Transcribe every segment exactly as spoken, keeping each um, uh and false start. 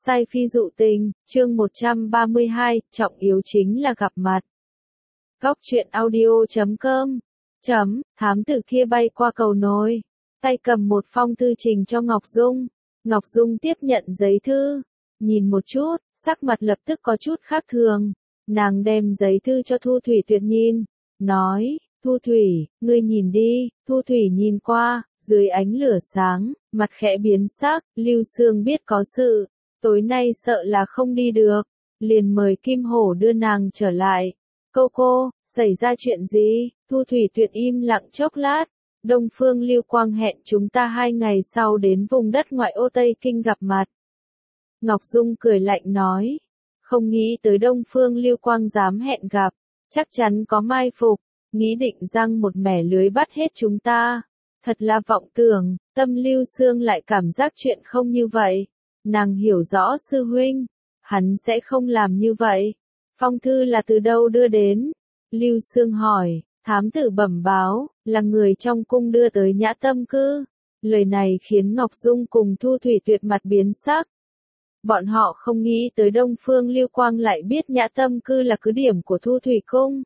Sai phi dụ tình, chương một trăm ba mươi hai, trọng yếu chính là gặp mặt. Góc truyện audio chấm com, chấm, thám tử kia bay qua cầu nối, tay cầm một phong thư trình cho Ngọc Dung. Ngọc Dung tiếp nhận giấy thư, nhìn một chút, sắc mặt lập tức có chút khác thường. Nàng đem giấy thư cho Thu Thủy Tuyệt nhìn, nói, Thu Thủy, ngươi nhìn đi. Thu Thủy nhìn qua, dưới ánh lửa sáng, mặt khẽ biến sắc. Lưu Sương biết có sự, tối nay sợ là không đi được, liền mời Kim Hổ đưa nàng trở lại. Cô cô, xảy ra chuyện gì? Thu Thủy Tuyệt im lặng chốc lát. Đông Phương Lưu Quang hẹn chúng ta hai ngày sau đến vùng đất ngoại ô Tây Kinh gặp mặt. Ngọc Dung cười lạnh nói, không nghĩ tới Đông Phương Lưu Quang dám hẹn gặp, chắc chắn có mai phục, nghĩ định răng một mẻ lưới bắt hết chúng ta. Thật là vọng tưởng. Tâm Lưu Sương lại cảm giác chuyện không như vậy. Nàng hiểu rõ sư huynh, hắn sẽ không làm như vậy. Phong thư là từ đâu đưa đến? Lưu Sương hỏi. Thám tử bẩm báo, là người trong cung đưa tới Nhã Tâm Cư. Lời này khiến Ngọc Dung cùng Thu Thủy Tuyệt mặt biến sắc. Bọn họ không nghĩ tới Đông Phương Lưu Quang lại biết Nhã Tâm Cư là cứ điểm của Thu Thủy Cung.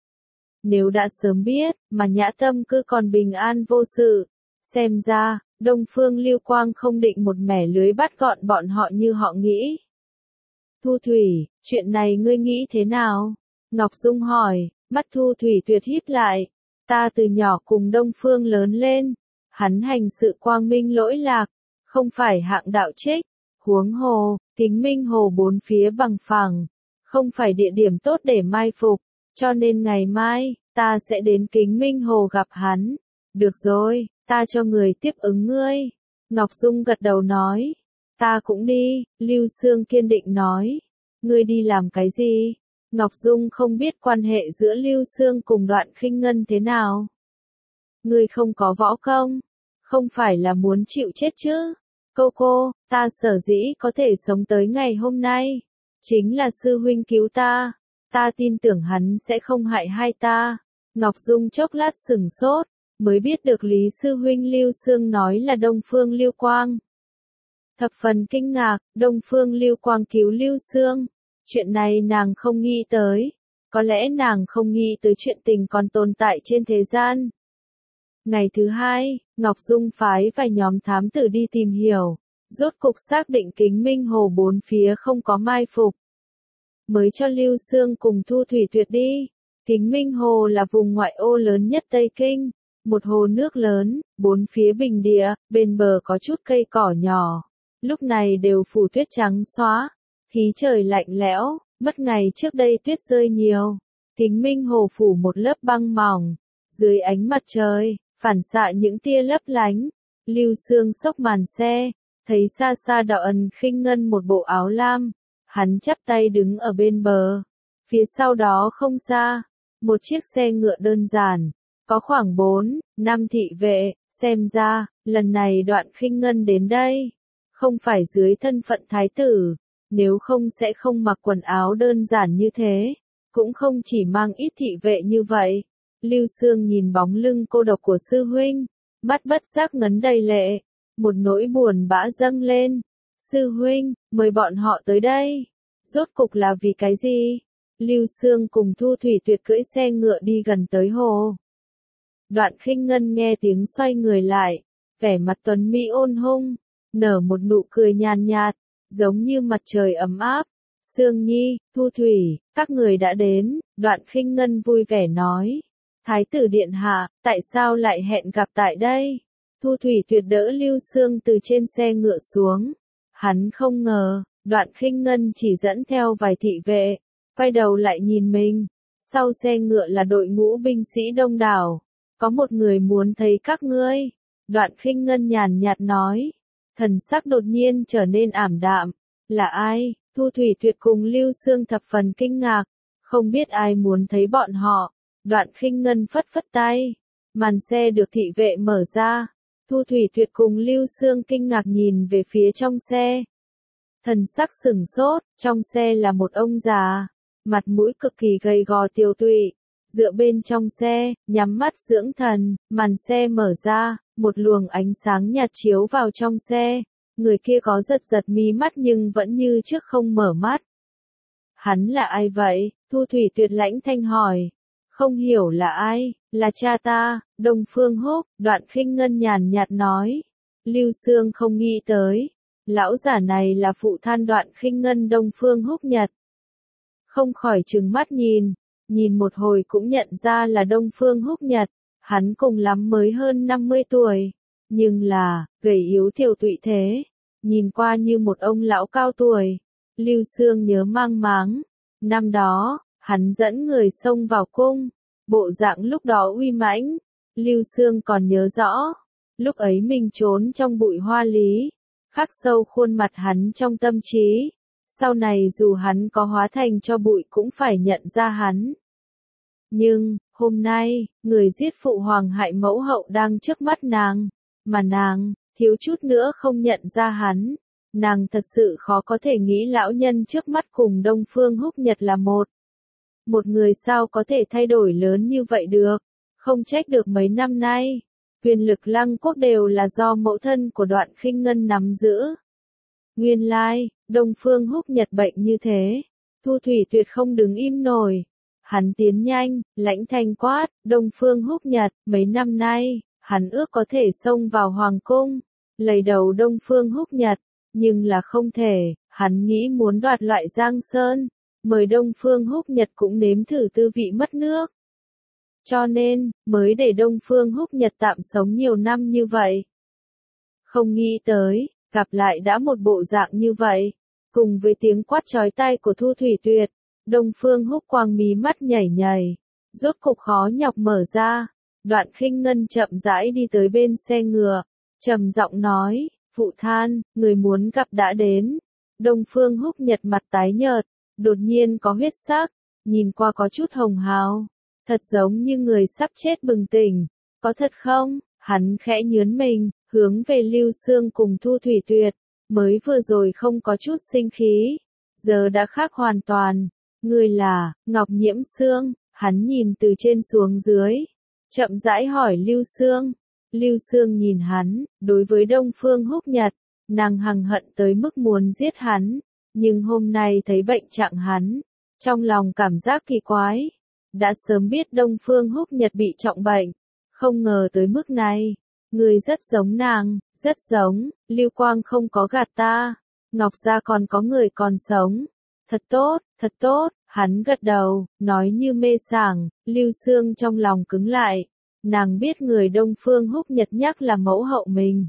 Nếu đã sớm biết, mà Nhã Tâm Cư còn bình an vô sự, xem ra, Đông Phương Lưu Quang không định một mẻ lưới bắt gọn bọn họ như họ nghĩ. Thu Thủy, chuyện này ngươi nghĩ thế nào? Ngọc Dung hỏi, mắt Thu Thủy Tuyệt híp lại. Ta từ nhỏ cùng Đông Phương lớn lên, hắn hành sự quang minh lỗi lạc, không phải hạng đạo trích. Huống hồ, Kính Minh Hồ bốn phía bằng phẳng, không phải địa điểm tốt để mai phục, cho nên ngày mai, ta sẽ đến Kính Minh Hồ gặp hắn. Được rồi, ta cho người tiếp ứng ngươi. Ngọc Dung gật đầu nói, ta cũng đi. Lưu Sương kiên định nói, ngươi đi làm cái gì? Ngọc Dung không biết quan hệ giữa Lưu Sương cùng Đoạn Khinh Ngân thế nào. Ngươi không có võ công, không phải là muốn chịu chết chứ? Cô cô, ta sở dĩ có thể sống tới ngày hôm nay, chính là sư huynh cứu ta, ta tin tưởng hắn sẽ không hại hai ta. Ngọc Dung chốc lát sửng sốt, mới biết được Lý sư huynh Lưu Sương nói là Đông Phương Lưu Quang. Thập phần kinh ngạc, Đông Phương Lưu Quang cứu Lưu Sương, chuyện này nàng không nghĩ tới, có lẽ nàng không nghĩ tới chuyện tình còn tồn tại trên thế gian. Ngày thứ hai, Ngọc Dung phái vài nhóm thám tử đi tìm hiểu, rốt cục xác định Kính Minh Hồ bốn phía không có mai phục. Mới cho Lưu Sương cùng Thu Thủy Tuyệt đi. Kính Minh Hồ là vùng ngoại ô lớn nhất Tây Kinh, một hồ nước lớn, bốn phía bình địa, bên bờ có chút cây cỏ nhỏ. Lúc này đều phủ tuyết trắng xóa, khí trời lạnh lẽo, mất ngày trước đây tuyết rơi nhiều. Kính Minh Hồ phủ một lớp băng mỏng, dưới ánh mặt trời, phản xạ những tia lấp lánh. Lưu Sương xốc màn xe, thấy xa xa Đạo Ẩn Khinh Ngân một bộ áo lam, hắn chắp tay đứng ở bên bờ. Phía sau đó không xa, một chiếc xe ngựa đơn giản, có khoảng bốn, năm thị vệ. Xem ra, lần này Đoạn Khinh Ngân đến đây, không phải dưới thân phận thái tử, nếu không sẽ không mặc quần áo đơn giản như thế, cũng không chỉ mang ít thị vệ như vậy. Lưu Sương nhìn bóng lưng cô độc của sư huynh, mắt bất giác ngấn đầy lệ, một nỗi buồn bã dâng lên. Sư huynh, mời bọn họ tới đây, rốt cục là vì cái gì? Lưu Sương cùng Thu Thủy Tuyệt cưỡi xe ngựa đi gần tới hồ. Đoạn Khinh Ngân nghe tiếng xoay người lại, vẻ mặt tuấn mỹ ôn hung, nở một nụ cười nhàn nhạt, giống như mặt trời ấm áp. Sương Nhi, Thu Thủy, các người đã đến. Đoạn Khinh Ngân vui vẻ nói, Thái tử điện hạ, tại sao lại hẹn gặp tại đây? Thu Thủy Tuyệt đỡ Lưu Sương từ trên xe ngựa xuống. Hắn không ngờ, Đoạn Khinh Ngân chỉ dẫn theo vài thị vệ, quay đầu lại nhìn mình. Sau xe ngựa là đội ngũ binh sĩ đông đảo. Có một người muốn thấy các ngươi. Đoạn Khinh Ngân nhàn nhạt nói. Thần sắc đột nhiên trở nên ảm đạm. Là ai? Thu Thủy Tuyệt cùng Lưu Sương thập phần kinh ngạc. Không biết ai muốn thấy bọn họ. Đoạn Khinh Ngân phất phất tay. Màn xe được thị vệ mở ra. Thu Thủy Tuyệt cùng Lưu Sương kinh ngạc nhìn về phía trong xe. Thần sắc sửng sốt, trong xe là một ông già, mặt mũi cực kỳ gầy gò tiều tụy, dựa bên trong xe, nhắm mắt dưỡng thần. Màn xe mở ra, một luồng ánh sáng nhạt chiếu vào trong xe. Người kia có giật giật mí mắt nhưng vẫn như trước không mở mắt. Hắn là ai vậy? Thu Thủy Tuyệt lãnh thanh hỏi. Không hiểu là ai, là cha ta, Đông Phương Húc, Đoạn Khinh Ngân nhàn nhạt nói. Lưu Xương không nghĩ tới. Lão giả này là phụ thân Đoạn Khinh Ngân Đông Phương Húc Nhật. Không khỏi trừng mắt nhìn, nhìn một hồi cũng nhận ra là Đông Phương Húc Nhật. Hắn cùng lắm mới hơn năm mươi tuổi, nhưng là, gầy yếu thiểu tụy thế, nhìn qua như một ông lão cao tuổi. Lưu Xương nhớ mang máng, năm đó, hắn dẫn người xông vào cung, bộ dạng lúc đó uy mãnh. Lưu Xương còn nhớ rõ, lúc ấy mình trốn trong bụi hoa lý, khắc sâu khuôn mặt hắn trong tâm trí. Sau này dù hắn có hóa thành cho bụi cũng phải nhận ra hắn. Nhưng, hôm nay, người giết phụ hoàng hại mẫu hậu đang trước mắt nàng, mà nàng, thiếu chút nữa không nhận ra hắn. Nàng thật sự khó có thể nghĩ lão nhân trước mắt cùng Đông Phương Húc Nhật là một. Một người sao có thể thay đổi lớn như vậy được, không trách được mấy năm nay. Quyền lực Lăng Quốc đều là do mẫu thân của Đoạn Khinh Ngân nắm giữ. Nguyên lai, Đông Phương Húc Nhật bệnh như thế, Thu Thủy Tuyệt không đứng im nổi. Hắn tiến nhanh, lãnh thanh quát, Đông Phương Húc Nhật, mấy năm nay, hắn ước có thể xông vào hoàng cung, lấy đầu Đông Phương Húc Nhật, nhưng là không thể, hắn nghĩ muốn đoạt loại Giang Sơn, mời Đông Phương Húc Nhật cũng nếm thử tư vị mất nước. Cho nên, mới để Đông Phương Húc Nhật tạm sống nhiều năm như vậy. Không nghĩ tới, gặp lại đã một bộ dạng như vậy, cùng với tiếng quát chói tai của Thu Thủy Tuyệt. Đông Phương Húc quang mí mắt nhảy nhảy, rốt cục khó nhọc mở ra. Đoạn Khinh Ngân chậm rãi đi tới bên xe ngựa, trầm giọng nói, phụ thân, người muốn gặp đã đến. Đông Phương Húc Nhật mặt tái nhợt, đột nhiên có huyết sắc, nhìn qua có chút hồng hào, thật giống như người sắp chết bừng tỉnh. Có thật không? Hắn khẽ nhướn mình, hướng về Lưu Xương cùng Thu Thủy Tuyệt, mới vừa rồi không có chút sinh khí, giờ đã khác hoàn toàn. Người là, Ngọc Nhiễm Xương, hắn nhìn từ trên xuống dưới, chậm rãi hỏi Lưu Xương. Lưu Xương nhìn hắn, đối với Đông Phương Húc Nhật, nàng hằng hận tới mức muốn giết hắn, nhưng hôm nay thấy bệnh trạng hắn, trong lòng cảm giác kỳ quái. Đã sớm biết Đông Phương Húc Nhật bị trọng bệnh, không ngờ tới mức này. Người rất giống nàng, rất giống, Lưu Quang không có gạt ta, Ngọc gia còn có người còn sống. Thật tốt, thật tốt, hắn gật đầu, nói như mê sảng. Lưu Xương trong lòng cứng lại, nàng biết người Đông Phương Húc Nhật nhắc là mẫu hậu mình.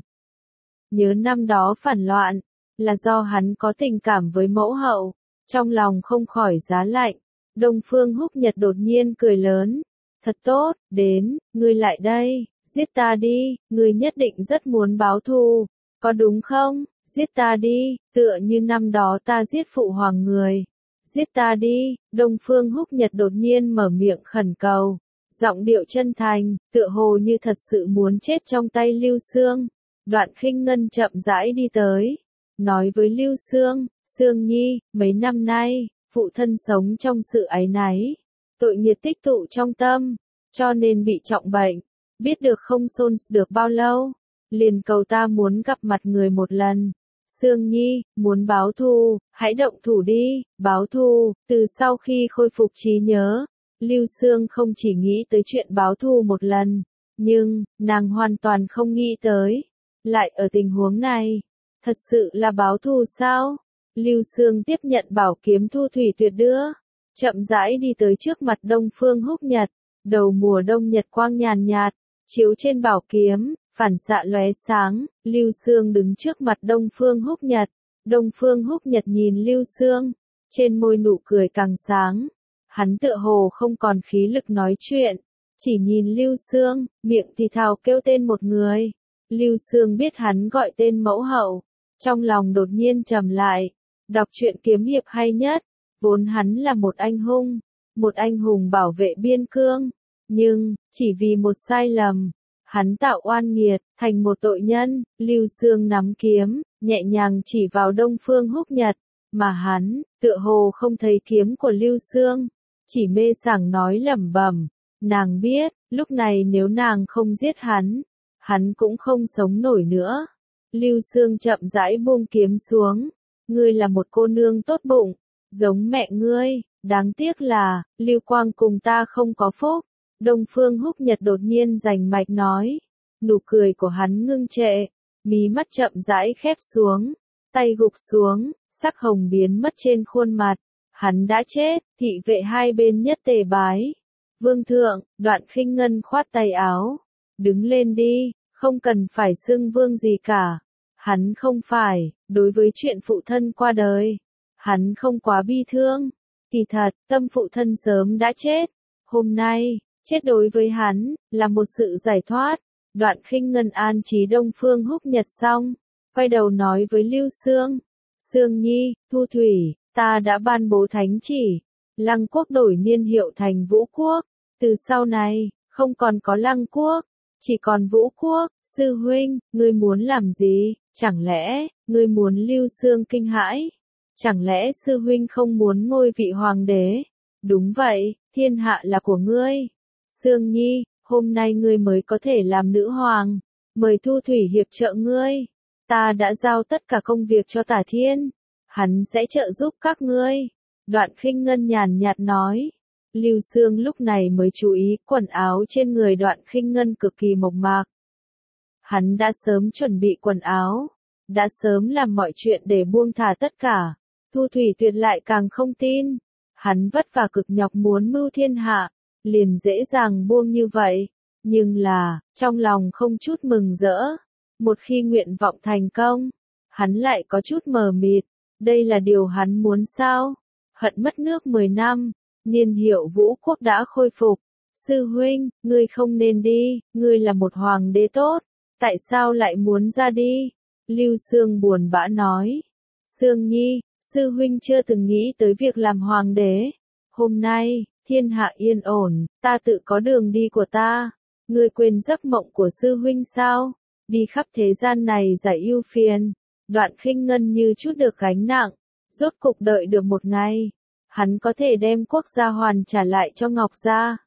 Nhớ năm đó phản loạn, là do hắn có tình cảm với mẫu hậu, trong lòng không khỏi giá lạnh. Đông Phương Húc Nhật đột nhiên cười lớn, thật tốt, đến, ngươi lại đây, giết ta đi, ngươi nhất định rất muốn báo thù, có đúng không? Giết ta đi, tựa như năm đó ta giết phụ hoàng người. Giết ta đi, Đông Phương Húc Nhật đột nhiên mở miệng khẩn cầu, giọng điệu chân thành, tựa hồ như thật sự muốn chết trong tay Lưu Xương. Đoạn Khinh Ngân chậm rãi đi tới, nói với Lưu Xương, Xương Nhi, mấy năm nay, phụ thân sống trong sự áy náy, tội nghiệt tích tụ trong tâm, cho nên bị trọng bệnh, biết được không xôn được bao lâu, liền cầu ta muốn gặp mặt người một lần. Xương Nhi, muốn báo thù, hãy động thủ đi, báo thù. Từ sau khi khôi phục trí nhớ, Lưu Xương không chỉ nghĩ tới chuyện báo thù một lần, nhưng, nàng hoàn toàn không nghĩ tới. Lại ở tình huống này, thật sự là báo thù sao? Lưu Xương tiếp nhận bảo kiếm Thu Thủy Tuyệt đưa, chậm rãi đi tới trước mặt Đông Phương Húc Nhật, đầu mùa đông nhật quang nhàn nhạt, chiếu trên bảo kiếm, phản xạ lóe sáng. Lưu Xương đứng trước mặt Đông Phương Húc Nhật, Đông Phương Húc Nhật nhìn Lưu Xương, trên môi nụ cười càng sáng, hắn tựa hồ không còn khí lực nói chuyện, chỉ nhìn Lưu Xương, miệng thì thào kêu tên một người. Lưu Xương biết hắn gọi tên mẫu hậu, trong lòng đột nhiên trầm lại, đọc truyện kiếm hiệp hay nhất, vốn hắn là một anh hùng, một anh hùng bảo vệ biên cương, nhưng, chỉ vì một sai lầm, hắn tạo oan nghiệt, thành một tội nhân. Lưu Xương nắm kiếm, nhẹ nhàng chỉ vào Đông Phương Húc Nhật, mà hắn, tựa hồ không thấy kiếm của Lưu Xương, chỉ mê sảng nói lẩm bẩm, nàng biết, lúc này nếu nàng không giết hắn, hắn cũng không sống nổi nữa. Lưu Xương chậm rãi buông kiếm xuống. Ngươi là một cô nương tốt bụng, giống mẹ ngươi, đáng tiếc là, Lưu Quang cùng ta không có phúc. Đông Phương Húc Nhật đột nhiên rành mạch nói. Nụ cười của hắn ngưng trệ, mí mắt chậm rãi khép xuống, tay gục xuống, sắc hồng biến mất trên khuôn mặt. Hắn đã chết, thị vệ hai bên nhất tề bái. Vương thượng, Đoạn Khinh Ngân khoát tay áo. Đứng lên đi, không cần phải xưng vương gì cả. Hắn không phải, đối với chuyện phụ thân qua đời. Hắn không quá bi thương. Kỳ thật, tâm phụ thân sớm đã chết. Hôm nay, chết đối với hắn, là một sự giải thoát. Đoạn Khinh Ngân an trí Đông Phương Húc Nhật xong. Quay đầu nói với Lưu Xương. Xương Nhi, Thu Thủy, ta đã ban bố thánh chỉ. Lăng quốc đổi niên hiệu thành Vũ Quốc. Từ sau này, không còn có Lăng quốc, chỉ còn Vũ Quốc. Sư huynh, ngươi muốn làm gì? Chẳng lẽ, ngươi muốn Lưu Xương kinh hãi? Chẳng lẽ sư huynh không muốn ngôi vị hoàng đế? Đúng vậy, thiên hạ là của ngươi. Xương Nhi, hôm nay ngươi mới có thể làm nữ hoàng. Mời Thu Thủy hiệp trợ ngươi. Ta đã giao tất cả công việc cho Tả Thiên. Hắn sẽ trợ giúp các ngươi. Đoạn Khinh Ngân nhàn nhạt nói. Lưu Xương lúc này mới chú ý quần áo trên người Đoạn Khinh Ngân cực kỳ mộc mạc. Hắn đã sớm chuẩn bị quần áo, đã sớm làm mọi chuyện để buông thả tất cả. Thu Thủy Tuyệt lại càng không tin. Hắn vất vả cực nhọc muốn mưu thiên hạ, liền dễ dàng buông như vậy. Nhưng là, trong lòng không chút mừng rỡ. Một khi nguyện vọng thành công, hắn lại có chút mờ mịt. Đây là điều hắn muốn sao? Hận mất nước mười năm, niên hiệu Vũ Quốc đã khôi phục. Sư huynh, ngươi không nên đi, ngươi là một hoàng đế tốt. Tại sao lại muốn ra đi? Lưu Xương buồn bã nói. Xương Nhi, sư huynh chưa từng nghĩ tới việc làm hoàng đế. Hôm nay, thiên hạ yên ổn, ta tự có đường đi của ta. Ngươi quên giấc mộng của sư huynh sao? Đi khắp thế gian này giải ưu phiền. Đoạn Khinh Ngân như chút được gánh nặng. Rốt cục đợi được một ngày. Hắn có thể đem quốc gia hoàn trả lại cho Ngọc Gia.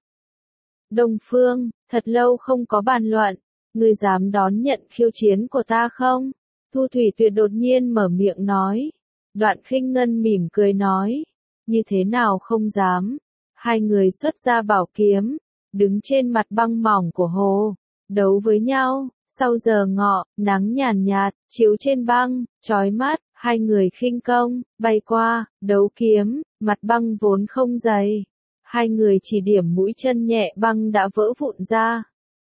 Đông Phương, thật lâu không có bàn luận. Ngươi dám đón nhận khiêu chiến của ta không? Thu Thủy Tuyệt đột nhiên mở miệng nói. Đoạn Khinh Ngân mỉm cười nói. Như thế nào không dám? Hai người xuất ra bảo kiếm, đứng trên mặt băng mỏng của hồ, đấu với nhau. Sau giờ ngọ, nắng nhàn nhạt, chiếu trên băng, chói mắt, hai người khinh công, bay qua, đấu kiếm, mặt băng vốn không dày. Hai người chỉ điểm mũi chân nhẹ băng đã vỡ vụn ra.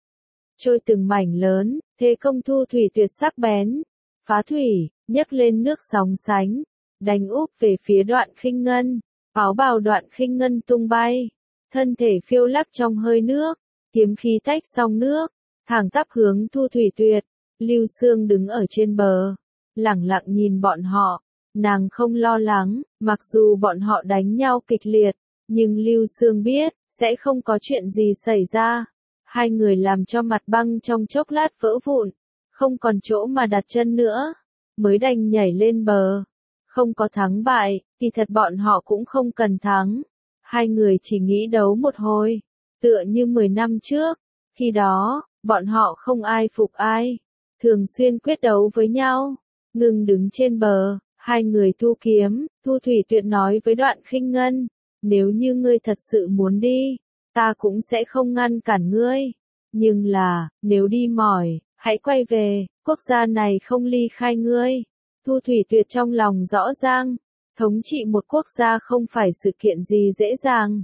Trôi từng mảnh lớn, thế công Thu Thủy Tuyệt sắc bén. Phá thủy, nhấc lên nước sóng sánh, đánh úp về phía Đoạn Khinh Ngân. Áo bào Đoạn Khinh Ngân tung bay, thân thể phiêu lắc trong hơi nước, kiếm khí tách song nước, thẳng tắp hướng Thu Thủy Tuyệt. Lưu Xương đứng ở trên bờ, lẳng lặng nhìn bọn họ. Nàng không lo lắng, mặc dù bọn họ đánh nhau kịch liệt, nhưng Lưu Xương biết, sẽ không có chuyện gì xảy ra. Hai người làm cho mặt băng trong chốc lát vỡ vụn, không còn chỗ mà đặt chân nữa, mới đành nhảy lên bờ. Không có thắng bại, thì thật bọn họ cũng không cần thắng. Hai người chỉ nghĩ đấu một hồi, tựa như mười năm trước. Khi đó, bọn họ không ai phục ai, thường xuyên quyết đấu với nhau. Ngừng đứng trên bờ, hai người thu kiếm. Thu Thủy Tuyệt nói với Đoạn Khinh Ngân. Nếu như ngươi thật sự muốn đi, ta cũng sẽ không ngăn cản ngươi. Nhưng là, nếu đi mỏi, hãy quay về, quốc gia này không ly khai ngươi. Thu Thủy Tuyệt trong lòng rõ ràng, thống trị một quốc gia không phải sự kiện gì dễ dàng.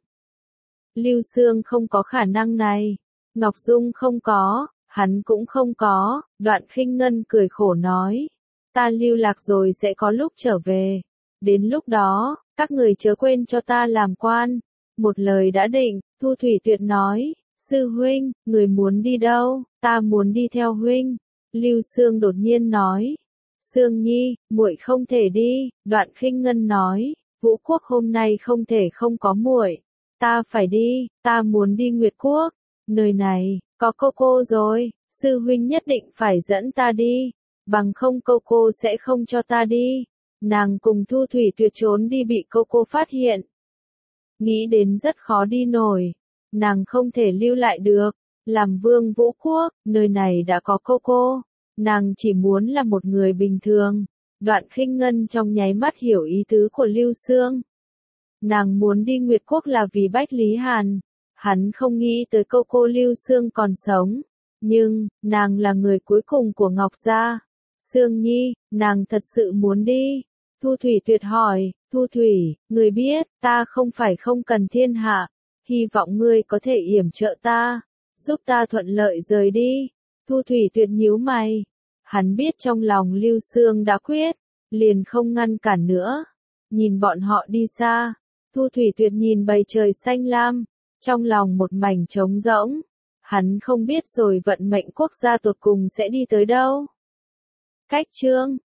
Lưu Xương không có khả năng này, Ngọc Dung không có, hắn cũng không có. Đoạn Khinh Ngân cười khổ nói, ta lưu lạc rồi sẽ có lúc trở về. Đến lúc đó, các người chớ quên cho ta làm quan. Một lời đã định. Thu Thủy Tuyệt nói, sư huynh, người muốn đi đâu? Ta muốn đi theo huynh. Lưu Xương đột nhiên nói, Xương Nhi, muội không thể đi. Đoạn Khinh Ngân nói, Vũ Quốc hôm nay không thể không có muội. Ta phải đi, ta muốn đi Nguyệt Quốc. Nơi này, có cô cô rồi, sư huynh nhất định phải dẫn ta đi. Bằng không cô cô sẽ không cho ta đi. Nàng cùng Thu Thủy Tuyệt trốn đi bị cô cô phát hiện. Nghĩ đến rất khó đi nổi. Nàng không thể lưu lại được. Làm vương Vũ Quốc, nơi này đã có cô cô. nàng chỉ muốn là một người bình thường. Đoạn Khinh Ngân trong nháy mắt hiểu ý tứ của Lưu Xương. Nàng muốn đi Nguyệt Quốc là vì Bách Lý Hàn. Hắn không nghĩ tới cô cô Lưu Xương còn sống. Nhưng, nàng là người cuối cùng của Ngọc Gia. Sương Nhi, nàng thật sự muốn đi. Thu Thủy Tuyệt hỏi, Thu Thủy, người biết, ta không phải không cần thiên hạ. Hy vọng ngươi có thể yểm trợ ta, giúp ta thuận lợi rời đi. Thu Thủy Tuyệt nhíu mày. Hắn biết trong lòng Lưu Xương đã quyết, liền không ngăn cản nữa. Nhìn bọn họ đi xa, Thu Thủy Tuyệt nhìn bầu trời xanh lam, trong lòng một mảnh trống rỗng. Hắn không biết rồi vận mệnh quốc gia tột cùng sẽ đi tới đâu. Cách chương